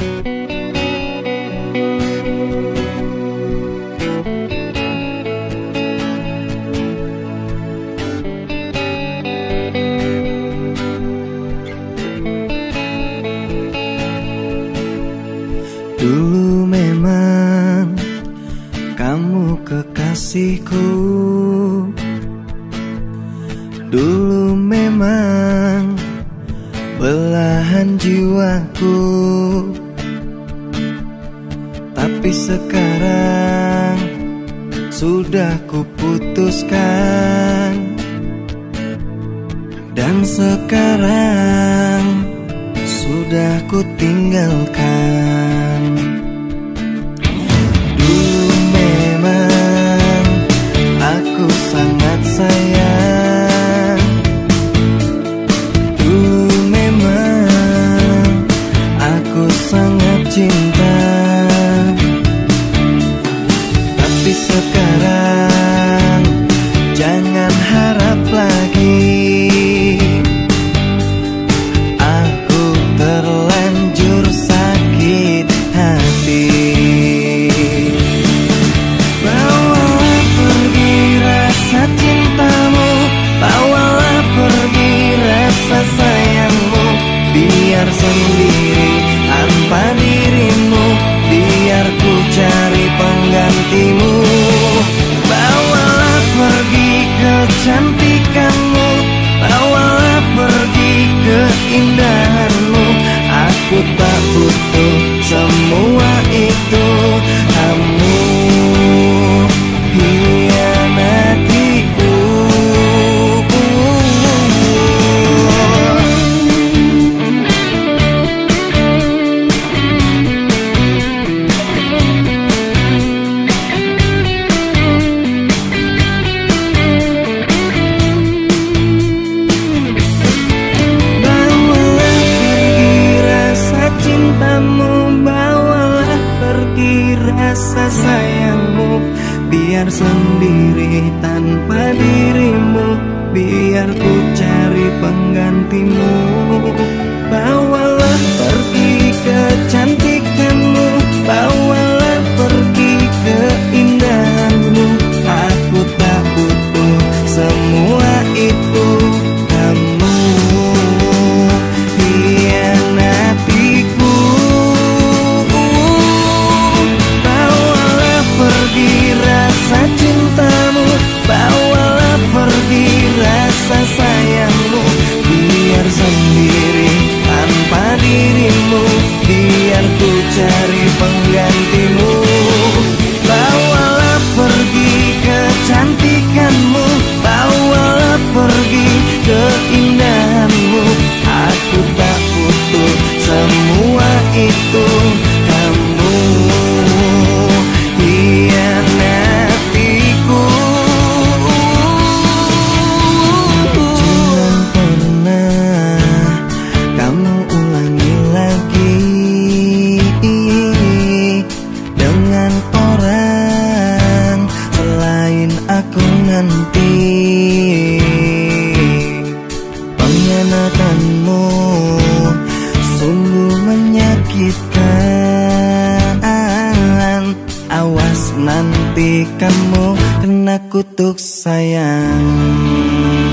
Dulu memang kamu kekasihku, dulu memang belahan jiwaku. Tapi sekarang sudah kuputuskan, dan sekarang sudah kutinggalkan. Dulu memang aku sangat sayang, dulu memang aku sangat cinta. Tapi sekarang jangan harap lagi, biar sendiri tanpa dirimu, biar ku cari penggantimu. Bawalah pergi kecantikanmu, bawalah pergi keindahanmu. Aku tak butuh semua itu, kamu hianatiku. Bawalah pergi rasa sayangmu, biar sendiri tanpa dirimu, biar ku cari penggantimu. Bawalah pergi kecantikanmu, bawalah pergi keindahanmu. Aku tak butuh semua itu, kamu hianatiku. Rasa cintamu, bawalah pergi rasa sayangmu, biar sendiri tanpa dirimu, biar ku cari penggantimu. Bawalah pergi kecantikanmu, bawalah pergi keindahanmu. Aku tak butuh semua itu, kamu hianatiku. Jangan pernah kamu ulangi lagi dengan orang selain aku nanti. Pengkhianatanmu sungguh menyakitkan. Awas nanti kamu kena kutuk sayang.